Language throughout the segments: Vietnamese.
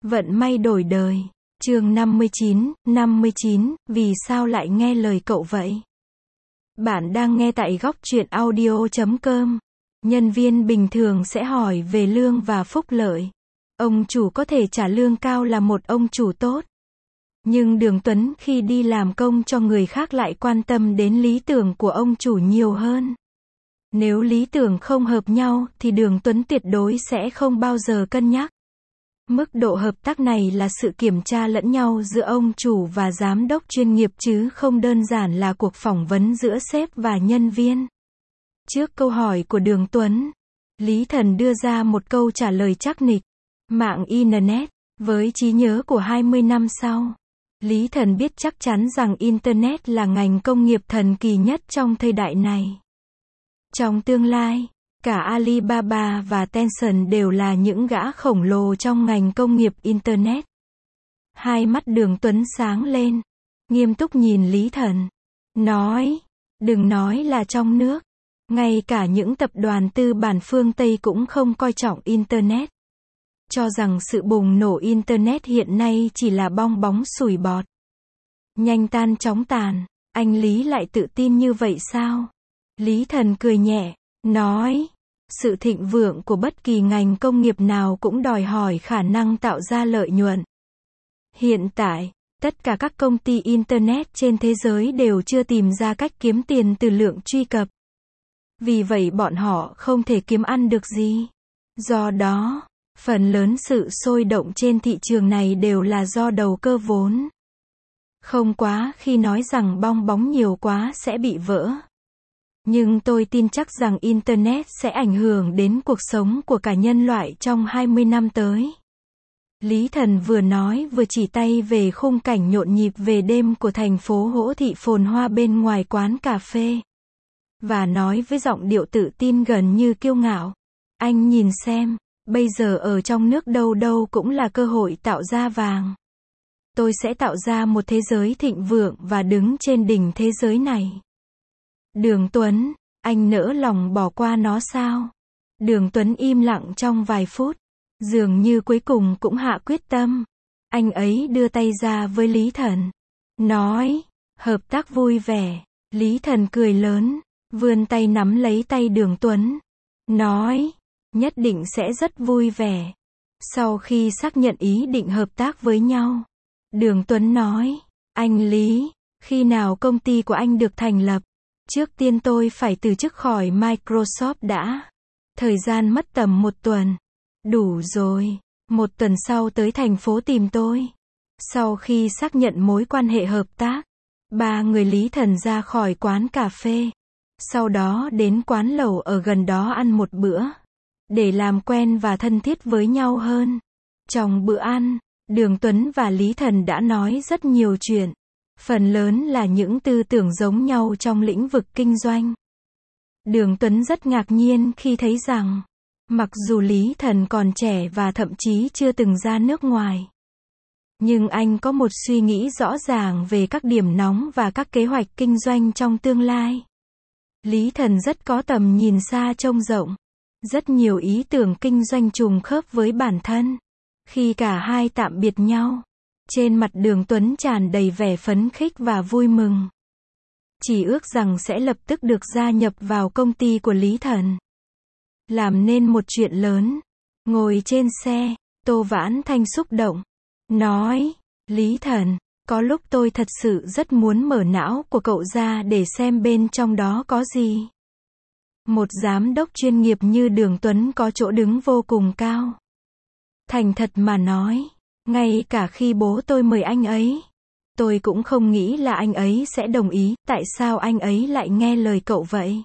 Vận may đổi đời. Chương 59, vì sao lại nghe lời cậu vậy? Bạn đang nghe tại góc truyện audio.com. Nhân viên bình thường sẽ hỏi về lương và phúc lợi. Ông chủ có thể trả lương cao là một ông chủ tốt. Nhưng Đường Tuấn khi đi làm công cho người khác lại quan tâm đến lý tưởng của ông chủ nhiều hơn. Nếu lý tưởng không hợp nhau thì Đường Tuấn tuyệt đối sẽ không bao giờ cân nhắc. Mức độ hợp tác này là sự kiểm tra lẫn nhau giữa ông chủ và giám đốc chuyên nghiệp chứ không đơn giản là cuộc phỏng vấn giữa sếp và nhân viên. Trước câu hỏi của Đường Tuấn, Lý Thần đưa ra một câu trả lời chắc nịch. Mạng Internet, với trí nhớ của 20 năm sau, Lý Thần biết chắc chắn rằng Internet là ngành công nghiệp thần kỳ nhất trong thời đại này. Trong tương lai, cả Alibaba và Tencent đều là những gã khổng lồ trong ngành công nghiệp Internet. Hai mắt Đường Tuấn sáng lên, nghiêm túc nhìn Lý Thần. Nói, đừng nói là trong nước, ngay cả những tập đoàn tư bản phương Tây cũng không coi trọng Internet. Cho rằng sự bùng nổ Internet hiện nay chỉ là bong bóng sủi bọt. Nhanh tan chóng tàn, anh Lý lại tự tin như vậy sao? Lý Thần cười nhẹ, nói, sự thịnh vượng của bất kỳ ngành công nghiệp nào cũng đòi hỏi khả năng tạo ra lợi nhuận. Hiện tại, tất cả các công ty Internet trên thế giới đều chưa tìm ra cách kiếm tiền từ lượng truy cập. Vì vậy bọn họ không thể kiếm ăn được gì. Do đó, phần lớn sự sôi động trên thị trường này đều là do đầu cơ vốn. Không quá khi nói rằng bong bóng nhiều quá sẽ bị vỡ. Nhưng tôi tin chắc rằng Internet sẽ ảnh hưởng đến cuộc sống của cả nhân loại trong 20 năm tới. Lý Thần vừa nói vừa chỉ tay về khung cảnh nhộn nhịp về đêm của thành phố Hỗ Thị phồn hoa bên ngoài quán cà phê. Và nói với giọng điệu tự tin gần như kiêu ngạo. Anh nhìn xem, bây giờ ở trong nước đâu đâu cũng là cơ hội tạo ra vàng. Tôi sẽ tạo ra một thế giới thịnh vượng và đứng trên đỉnh thế giới này. Đường Tuấn, anh nỡ lòng bỏ qua nó sao? Đường Tuấn im lặng trong vài phút, dường như cuối cùng cũng hạ quyết tâm. Anh ấy đưa tay ra với Lý Thần, nói, hợp tác vui vẻ. Lý Thần cười lớn, vươn tay nắm lấy tay Đường Tuấn, nói, nhất định sẽ rất vui vẻ. Sau khi xác nhận ý định hợp tác với nhau, Đường Tuấn nói, anh Lý, khi nào công ty của anh được thành lập? Trước tiên tôi phải từ chức khỏi Microsoft đã. Thời gian mất tầm 1 tuần. Đủ rồi. 1 tuần sau tới thành phố tìm tôi. Sau khi xác nhận mối quan hệ hợp tác, ba người Lý Thần ra khỏi quán cà phê. Sau đó đến quán lẩu ở gần đó ăn một bữa. Để làm quen và thân thiết với nhau hơn. Trong bữa ăn, Đường Tuấn và Lý Thần đã nói rất nhiều chuyện. Phần lớn là những tư tưởng giống nhau trong lĩnh vực kinh doanh. Đường Tuấn rất ngạc nhiên khi thấy rằng, mặc dù Lý Thần còn trẻ và thậm chí chưa từng ra nước ngoài, nhưng anh có một suy nghĩ rõ ràng về các điểm nóng và các kế hoạch kinh doanh trong tương lai. Lý Thần rất có tầm nhìn xa trông rộng, rất nhiều ý tưởng kinh doanh trùng khớp với bản thân. Khi cả hai tạm biệt nhau, trên mặt Đường Tuấn tràn đầy vẻ phấn khích và vui mừng. Chỉ ước rằng sẽ lập tức được gia nhập vào công ty của Lý Thần. Làm nên một chuyện lớn. Ngồi trên xe, Tô Vãn Thanh xúc động. Nói, Lý Thần, có lúc tôi thật sự rất muốn mở não của cậu ra để xem bên trong đó có gì. Một giám đốc chuyên nghiệp như Đường Tuấn có chỗ đứng vô cùng cao. Thành thật mà nói, ngay cả khi bố tôi mời anh ấy, tôi cũng không nghĩ là anh ấy sẽ đồng ý. Tại sao anh ấy lại nghe lời cậu vậy?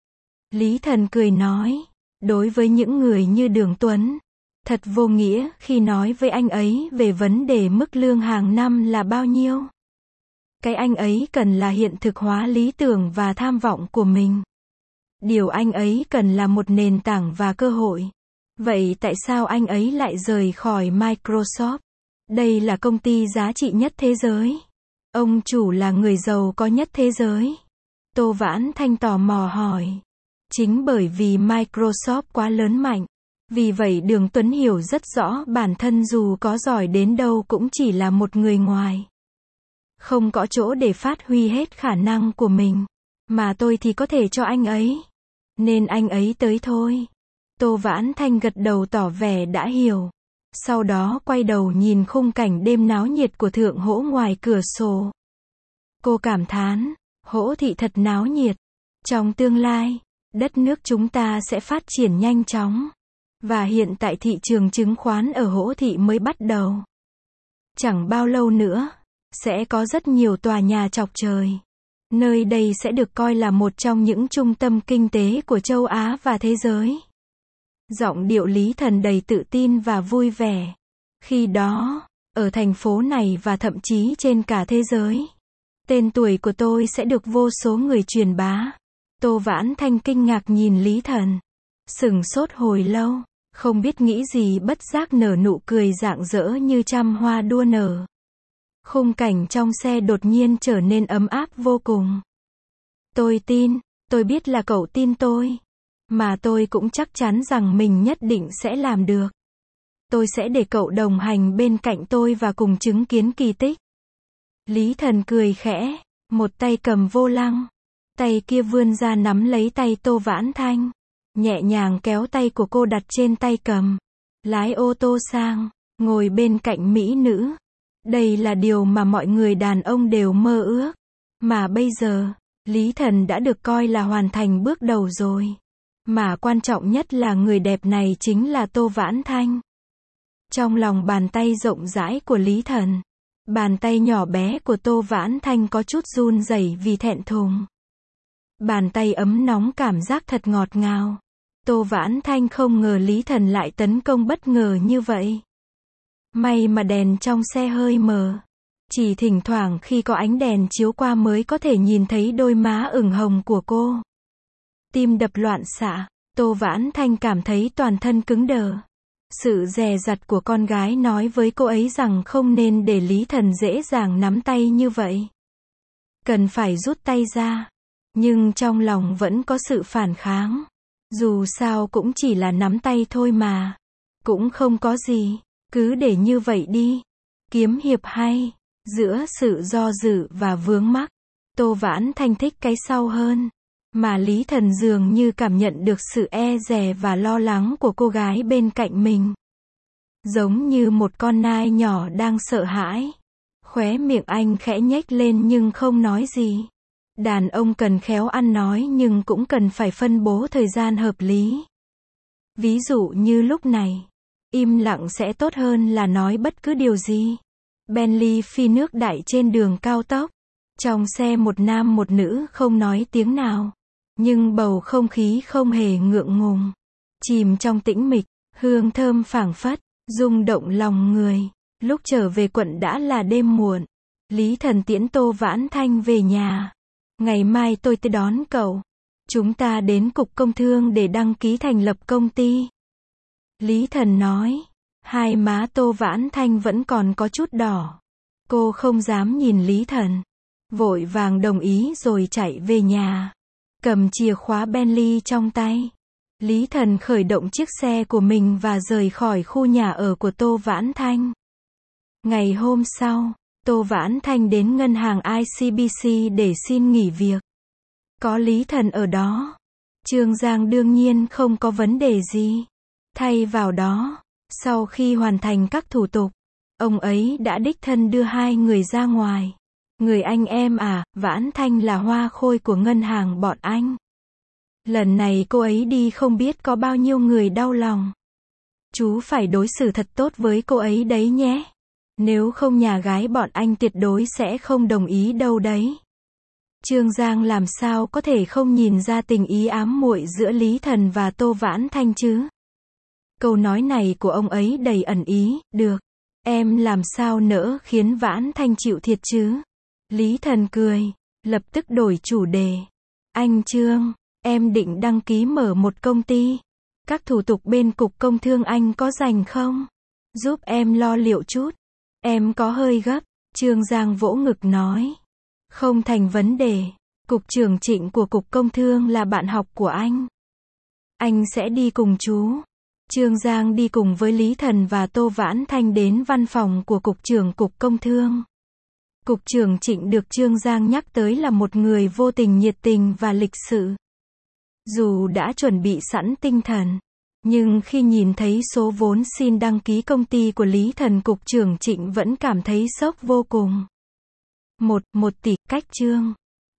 Lý Thần cười nói, đối với những người như Đường Tuấn, thật vô nghĩa khi nói với anh ấy về vấn đề mức lương hàng năm là bao nhiêu. Cái anh ấy cần là hiện thực hóa lý tưởng và tham vọng của mình. Điều anh ấy cần là một nền tảng và cơ hội. Vậy tại sao anh ấy lại rời khỏi Microsoft? Đây là công ty giá trị nhất thế giới. Ông chủ là người giàu có nhất thế giới. Tô Vãn Thanh tò mò hỏi. Chính bởi vì Microsoft quá lớn mạnh. Vì vậy Đường Tuấn hiểu rất rõ bản thân dù có giỏi đến đâu cũng chỉ là một người ngoài. Không có chỗ để phát huy hết khả năng của mình. Mà tôi thì có thể cho anh ấy. Nên anh ấy tới thôi. Tô Vãn Thanh gật đầu tỏ vẻ đã hiểu. Sau đó quay đầu nhìn khung cảnh đêm náo nhiệt của Thượng Hỗ ngoài cửa sổ. Cô cảm thán, Hỗ thị thật náo nhiệt. Trong tương lai, đất nước chúng ta sẽ phát triển nhanh chóng. Và hiện tại thị trường chứng khoán ở Hỗ thị mới bắt đầu. Chẳng bao lâu nữa, sẽ có rất nhiều tòa nhà chọc trời. Nơi đây sẽ được coi là một trong những trung tâm kinh tế của châu Á và thế giới. Giọng điệu Lý Thần đầy tự tin và vui vẻ. Khi đó, ở thành phố này và thậm chí trên cả thế giới, tên tuổi của tôi sẽ được vô số người truyền bá. Tô Vãn Thanh kinh ngạc nhìn Lý Thần. Sửng sốt hồi lâu, không biết nghĩ gì bất giác nở nụ cười rạng rỡ như trăm hoa đua nở. Khung cảnh trong xe đột nhiên trở nên ấm áp vô cùng. Tôi tin, tôi biết là cậu tin tôi. Mà tôi cũng chắc chắn rằng mình nhất định sẽ làm được. Tôi sẽ để cậu đồng hành bên cạnh tôi và cùng chứng kiến kỳ tích. Lý Thần cười khẽ, một tay cầm vô lăng. Tay kia vươn ra nắm lấy tay Tô Vãn Thanh. Nhẹ nhàng kéo tay của cô đặt trên tay cầm. Lái ô tô sang, ngồi bên cạnh mỹ nữ. Đây là điều mà mọi người đàn ông đều mơ ước. Mà bây giờ, Lý Thần đã được coi là hoàn thành bước đầu rồi. Mà quan trọng nhất là người đẹp này chính là Tô Vãn Thanh. Trong lòng bàn tay rộng rãi của Lý Thần, bàn tay nhỏ bé của Tô Vãn Thanh có chút run rẩy vì thẹn thùng. Bàn tay ấm nóng cảm giác thật ngọt ngào. Tô Vãn Thanh không ngờ Lý Thần lại tấn công bất ngờ như vậy. May mà đèn trong xe hơi mờ. Chỉ thỉnh thoảng khi có ánh đèn chiếu qua mới có thể nhìn thấy đôi má ửng hồng của cô. Tim đập loạn xạ, Tô Vãn Thanh cảm thấy toàn thân cứng đờ. Sự dè dặt của con gái nói với cô ấy rằng không nên để Lý Thần dễ dàng nắm tay như vậy. Cần phải rút tay ra. Nhưng trong lòng vẫn có sự phản kháng. Dù sao cũng chỉ là nắm tay thôi mà. Cũng không có gì. Cứ để như vậy đi. Kiếm hiệp hay. Giữa sự do dự và vướng mắc, Tô Vãn Thanh thích cái sau hơn. Mà Lý Thần dường như cảm nhận được sự e dè và lo lắng của cô gái bên cạnh mình. Giống như một con nai nhỏ đang sợ hãi. Khóe miệng anh khẽ nhếch lên nhưng không nói gì. Đàn ông cần khéo ăn nói nhưng cũng cần phải phân bố thời gian hợp lý. Ví dụ như lúc này, im lặng sẽ tốt hơn là nói bất cứ điều gì. Bentley phi nước đại trên đường cao tốc. Trong xe một nam một nữ không nói tiếng nào. Nhưng bầu không khí không hề ngượng ngùng. Chìm trong tĩnh mịch, hương thơm phảng phất, rung động lòng người. Lúc trở về quận đã là đêm muộn. Lý Thần tiễn Tô Vãn Thanh về nhà. Ngày mai tôi tới đón cậu. Chúng ta đến Cục Công Thương để đăng ký thành lập công ty. Lý Thần nói. Hai má Tô Vãn Thanh vẫn còn có chút đỏ. Cô không dám nhìn Lý Thần. Vội vàng đồng ý rồi chạy về nhà. Cầm chìa khóa Bentley trong tay. Lý Thần khởi động chiếc xe của mình và rời khỏi khu nhà ở của Tô Vãn Thanh. Ngày hôm sau, Tô Vãn Thanh đến ngân hàng ICBC để xin nghỉ việc. Có Lý Thần ở đó, Trương Giang đương nhiên không có vấn đề gì. Thay vào đó, sau khi hoàn thành các thủ tục, ông ấy đã đích thân đưa hai người ra ngoài. Người anh em à, Vãn Thanh là hoa khôi của ngân hàng bọn anh. Lần này cô ấy đi không biết có bao nhiêu người đau lòng. Chú phải đối xử thật tốt với cô ấy đấy nhé. Nếu không nhà gái bọn anh tuyệt đối sẽ không đồng ý đâu đấy. Trương Giang làm sao có thể không nhìn ra tình ý ám muội giữa Lý Thần và Tô Vãn Thanh chứ? Câu nói này của ông ấy đầy ẩn ý, được. Em làm sao nỡ khiến Vãn Thanh chịu thiệt chứ? Lý Thần cười, lập tức đổi chủ đề. Anh Trương, em định đăng ký mở một công ty. Các thủ tục bên Cục Công Thương anh có rành không? Giúp em lo liệu chút. Em có hơi gấp. Trương Giang vỗ ngực nói. Không thành vấn đề. Cục trưởng Trịnh của Cục Công Thương là bạn học của anh. Anh sẽ đi cùng chú. Trương Giang đi cùng với Lý Thần và Tô Vãn Thanh đến văn phòng của Cục trưởng Cục Công Thương. Cục trưởng Trịnh được Trương Giang nhắc tới là một người vô tình nhiệt tình và lịch sự. Dù đã chuẩn bị sẵn tinh thần, nhưng khi nhìn thấy số vốn xin đăng ký công ty của Lý Thần, Cục trưởng Trịnh vẫn cảm thấy sốc vô cùng. 1 tỷ, cách Trương